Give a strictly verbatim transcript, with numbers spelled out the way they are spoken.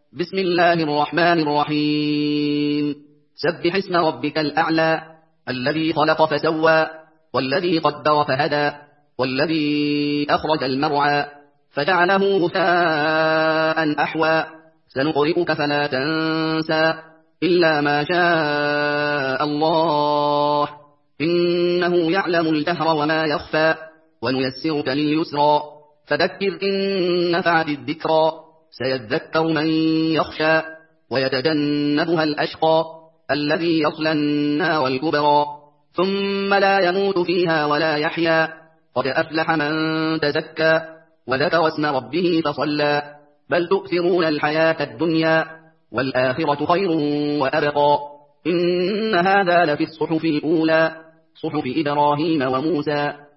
بسم الله الرحمن الرحيم. سبح اسم ربك الأعلى الذي خلق فسوى والذي قدر فهدى والذي أخرج المرعى فجعله غثاء أحوى سنقرئك فلا تنسى إلا ما شاء الله إنه يعلم الجهر وما يخفى ونيسرك لليسرى فذكر إن نفعت الذكرى سيذكر من يخشى ويتجنبها الأشقى الذي يصلى النار الكبرى ثم لا يموت فيها ولا يحيا قد أفلح من تزكى وذكر اسم ربه فصلى بل تؤثرون الحياة الدنيا والآخرة خير وأبقى إن هذا لفي الصحف الأولى صحف إبراهيم وموسى.